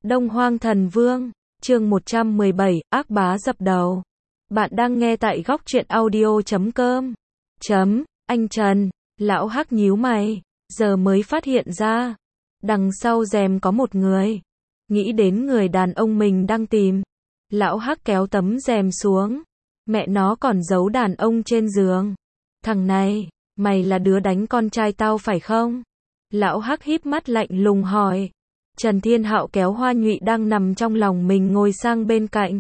Đông Hoang Thần Vương, chương 117, ác bá dập đầu. Bạn đang nghe tại góc truyện audio.com. Anh Trần, lão Hắc nhíu mày, giờ mới phát hiện ra. Đằng sau rèm có một người. Nghĩ đến người đàn ông mình đang tìm. Lão Hắc kéo tấm rèm xuống. Mẹ nó còn giấu đàn ông trên giường. Thằng này, mày là đứa đánh con trai tao phải không? Lão Hắc híp mắt lạnh lùng hỏi. Trần Thiên Hạo kéo Hoa Nhụy đang nằm trong lòng mình ngồi sang bên cạnh.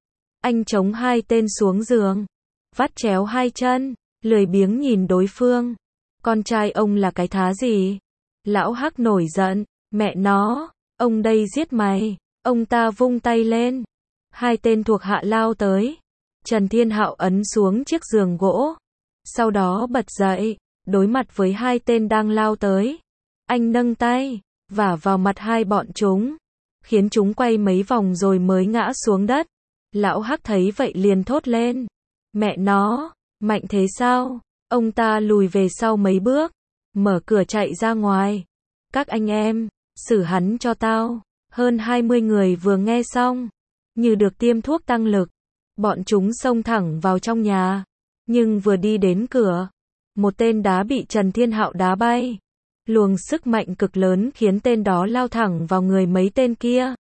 Anh chống hai tên xuống giường, vắt chéo hai chân, lười biếng nhìn đối phương. Con trai ông là cái thá gì? Lão Hắc nổi giận, mẹ nó, ông đây giết mày. Ông ta vung tay lên. Hai tên thuộc hạ lao tới. Trần Thiên Hạo ấn xuống chiếc giường gỗ. Sau đó bật dậy, đối mặt với hai tên đang lao tới. Anh nâng tay, vả vào mặt hai bọn chúng, khiến chúng quay mấy vòng rồi mới ngã xuống đất. Lão Hắc thấy vậy liền thốt lên. Mẹ nó, mạnh thế sao? Ông ta lùi về sau mấy bước, mở cửa chạy ra ngoài. Các anh em, xử hắn cho tao. Hơn 20 người vừa nghe xong, như được tiêm thuốc tăng lực. Bọn chúng xông thẳng vào trong nhà. Nhưng vừa đi đến cửa, một tên đá bị Trần Thiên Hạo đá bay. Luồng sức mạnh cực lớn khiến tên đó lao thẳng vào người mấy tên kia.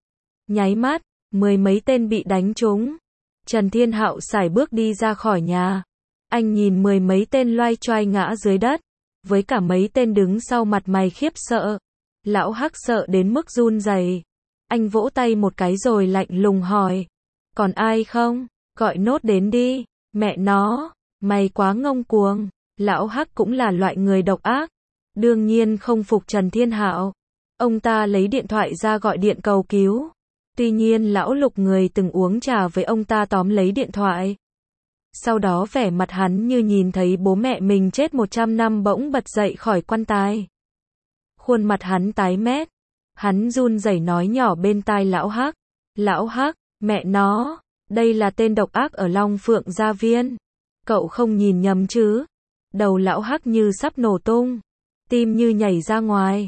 Nháy mắt, 10 mấy tên bị đánh trúng. Trần Thiên Hạo sải bước đi ra khỏi nhà. Anh nhìn 10 mấy tên loay choay ngã dưới đất, với cả mấy tên đứng sau mặt mày khiếp sợ. Lão Hắc sợ đến mức run rẩy. Anh vỗ tay một cái rồi lạnh lùng hỏi. Còn ai không? Gọi nốt đến đi. Mẹ nó, mày quá ngông cuồng. Lão Hắc cũng là loại người độc ác. Đương nhiên không phục Trần Thiên Hạo. Ông ta lấy điện thoại ra gọi điện cầu cứu. Tuy nhiên lão Lục người từng uống trà với ông ta tóm lấy điện thoại. Sau đó vẻ mặt hắn như nhìn thấy bố mẹ mình chết 100 năm bỗng bật dậy khỏi quan tài. Khuôn mặt hắn tái mét. Hắn run rẩy nói nhỏ bên tai lão Hắc. Lão Hắc, mẹ nó, đây là tên độc ác ở Long Phượng Gia Viên. Cậu không nhìn nhầm chứ? Đầu lão Hắc như sắp nổ tung. Tim như nhảy ra ngoài.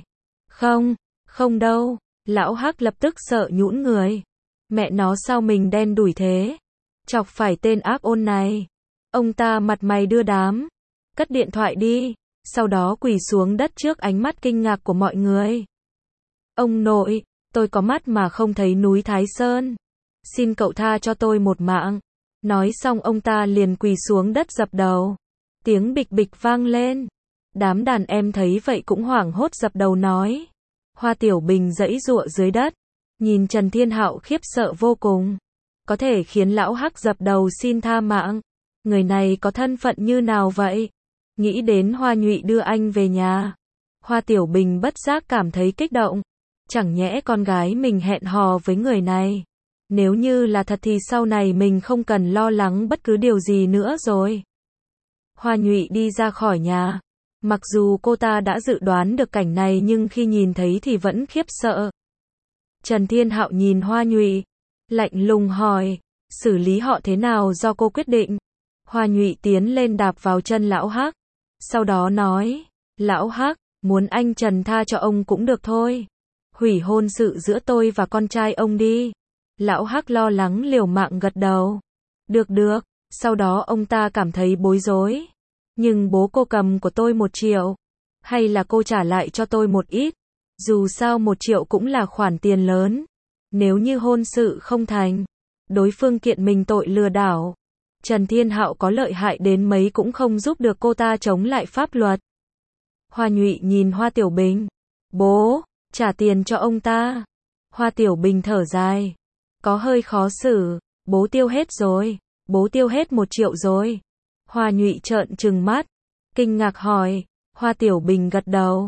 Không đâu. Lão Hắc lập tức sợ nhũn người. Mẹ nó sao mình đen đủi thế? Chọc phải tên ác ôn này. Ông ta mặt mày đưa đám. Cất điện thoại đi. Sau đó quỳ xuống đất trước ánh mắt kinh ngạc của mọi người. Ông nội, tôi có mắt mà không thấy núi Thái Sơn. Xin cậu tha cho tôi một mạng. Nói xong ông ta liền quỳ xuống đất dập đầu. Tiếng bịch bịch vang lên. Đám đàn em thấy vậy cũng hoảng hốt dập đầu nói. Hoa Tiểu Bình giãy giụa dưới đất, nhìn Trần Thiên Hạo khiếp sợ vô cùng. Có thể khiến lão Hắc dập đầu xin tha mạng. Người này có thân phận như nào vậy? Nghĩ đến Hoa Nhụy đưa anh về nhà. Hoa Tiểu Bình bất giác cảm thấy kích động. Chẳng nhẽ con gái mình hẹn hò với người này. Nếu như là thật thì sau này mình không cần lo lắng bất cứ điều gì nữa rồi. Hoa Nhụy đi ra khỏi nhà. Mặc dù cô ta đã dự đoán được cảnh này nhưng khi nhìn thấy thì vẫn khiếp sợ. Trần Thiên Hạo nhìn Hoa Nhụy, lạnh lùng hỏi, xử lý họ thế nào do cô quyết định. Hoa Nhụy tiến lên đạp vào chân lão Hắc. Sau đó nói, lão Hắc, muốn anh Trần tha cho ông cũng được thôi. Hủy hôn sự giữa tôi và con trai ông đi. Lão Hắc lo lắng liều mạng gật đầu. Được. Sau đó ông ta cảm thấy bối rối. Nhưng bố cô cầm của tôi 1 triệu. Hay là cô trả lại cho tôi một ít. Dù sao 1 triệu cũng là khoản tiền lớn. Nếu như hôn sự không thành, đối phương kiện mình tội lừa đảo. Trần Thiên Hạo có lợi hại đến mấy cũng không giúp được cô ta chống lại pháp luật. Hoa Nhụy nhìn Hoa Tiểu Bình. Bố, trả tiền cho ông ta. Hoa Tiểu Bình thở dài. Có hơi khó xử. Bố tiêu hết rồi. Bố tiêu hết 1 triệu rồi. Hoa Nhụy trợn trừng mắt, kinh ngạc hỏi. Hoa Tiểu Bình gật đầu.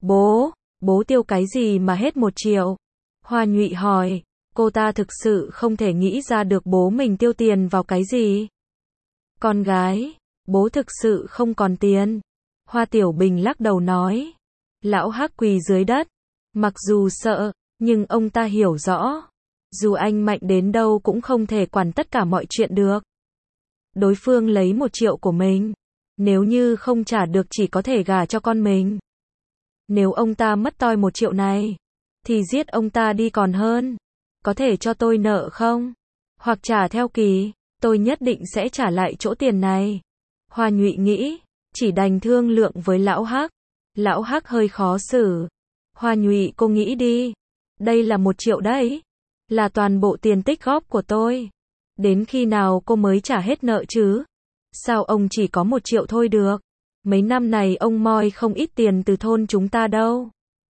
Bố tiêu cái gì mà hết 1 triệu? Hoa Nhụy hỏi. Cô ta thực sự không thể nghĩ ra được bố mình tiêu tiền vào cái gì. Con gái, bố thực sự không còn tiền. Hoa Tiểu Bình lắc đầu nói. Lão Hắc quỳ dưới đất. Mặc dù sợ, nhưng ông ta hiểu rõ. Dù anh mạnh đến đâu cũng không thể quản tất cả mọi chuyện được. Đối phương lấy 1 triệu của mình. Nếu như không trả được chỉ có thể gả cho con mình. Nếu ông ta mất toi 1 triệu này, thì giết ông ta đi còn hơn. Có thể cho tôi nợ không? Hoặc trả theo kỳ, tôi nhất định sẽ trả lại chỗ tiền này. Hoa Nhụy nghĩ, chỉ đành thương lượng với lão Hắc. Lão Hắc hơi khó xử. Hoa Nhụy cô nghĩ đi. Đây là 1 triệu đấy. Là toàn bộ tiền tích góp của tôi. Đến khi nào cô mới trả hết nợ chứ? Sao ông chỉ có 1 triệu thôi được? Mấy năm này ông moi không ít tiền từ thôn chúng ta đâu.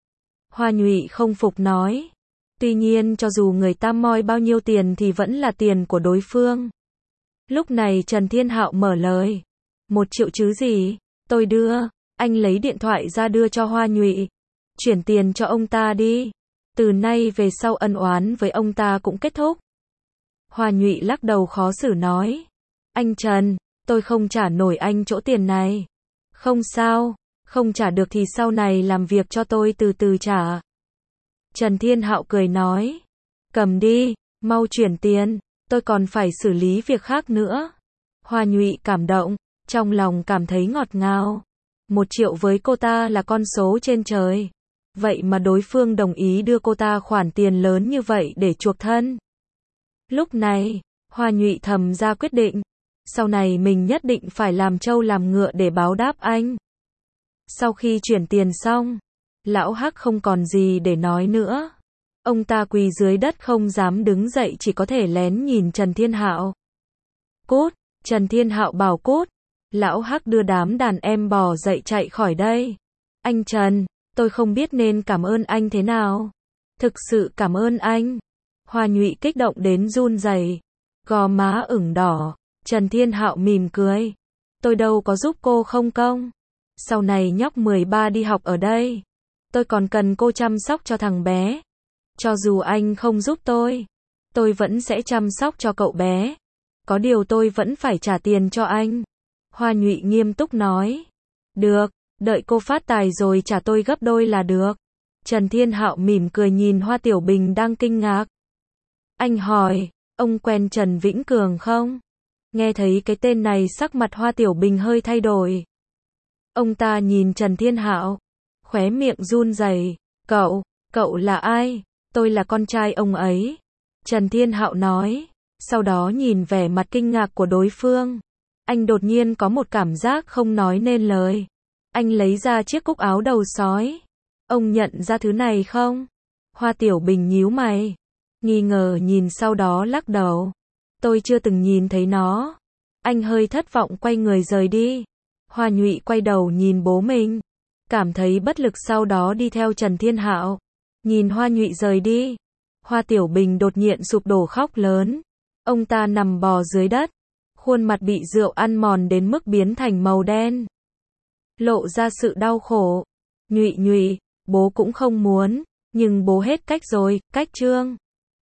Hoa Nhụy không phục nói. Tuy nhiên cho dù người ta moi bao nhiêu tiền thì vẫn là tiền của đối phương. Lúc này Trần Thiên Hạo mở lời. 1 triệu chứ gì? Tôi đưa. Anh lấy điện thoại ra đưa cho Hoa Nhụy. Chuyển tiền cho ông ta đi. Từ nay về sau ân oán với ông ta cũng kết thúc. Hoa Nhụy lắc đầu khó xử nói. Anh Trần, tôi không trả nổi anh chỗ tiền này. Không sao, không trả được thì sau này làm việc cho tôi từ từ trả. Trần Thiên Hạo cười nói. Cầm đi, mau chuyển tiền, tôi còn phải xử lý việc khác nữa. Hoa Nhụy cảm động, trong lòng cảm thấy ngọt ngào. 1 triệu với cô ta là con số trên trời. Vậy mà đối phương đồng ý đưa cô ta khoản tiền lớn như vậy để chuộc thân. Lúc này, Hoa Nhụy thầm ra quyết định. Sau này mình nhất định phải làm trâu làm ngựa để báo đáp anh. Sau khi chuyển tiền xong, lão Hắc không còn gì để nói nữa. Ông ta quỳ dưới đất không dám đứng dậy, chỉ có thể lén nhìn Trần Thiên Hạo. Cút, Trần Thiên Hạo bảo cút. Lão Hắc đưa đám đàn em bò dậy chạy khỏi đây. Anh Trần, tôi không biết nên cảm ơn anh thế nào. Thực sự cảm ơn anh. Hoa Nhụy kích động đến run rẩy, gò má ửng đỏ. Trần Thiên Hạo mỉm cười. Tôi đâu có giúp cô không công. Sau này nhóc 13 đi học ở đây. Tôi còn cần cô chăm sóc cho thằng bé. Cho dù anh không giúp tôi vẫn sẽ chăm sóc cho cậu bé. Có điều tôi vẫn phải trả tiền cho anh. Hoa Nhụy nghiêm túc nói. Được, đợi cô phát tài rồi trả tôi gấp đôi là được. Trần Thiên Hạo mỉm cười nhìn Hoa Tiểu Bình đang kinh ngạc. Anh hỏi, ông quen Trần Vĩnh Cường không? Nghe thấy cái tên này sắc mặt Hoa Tiểu Bình hơi thay đổi. Ông ta nhìn Trần Thiên Hạo, khóe miệng run rẩy. Cậu là ai? Tôi là con trai ông ấy. Trần Thiên Hạo nói, sau đó nhìn vẻ mặt kinh ngạc của đối phương. Anh đột nhiên có một cảm giác không nói nên lời. Anh lấy ra chiếc cúc áo đầu sói. Ông nhận ra thứ này không? Hoa Tiểu Bình nhíu mày, nghi ngờ nhìn sau đó lắc đầu. Tôi chưa từng nhìn thấy nó. Anh hơi thất vọng quay người rời đi. Hoa Nhụy quay đầu nhìn bố mình, cảm thấy bất lực, sau đó đi theo Trần Thiên Hạo. Nhìn Hoa Nhụy rời đi, Hoa Tiểu Bình đột nhiên sụp đổ khóc lớn. Ông ta nằm bò dưới đất, khuôn mặt bị rượu ăn mòn đến mức biến thành màu đen, lộ ra sự đau khổ. Nhụy, bố cũng không muốn, nhưng bố hết cách rồi, cách Trương.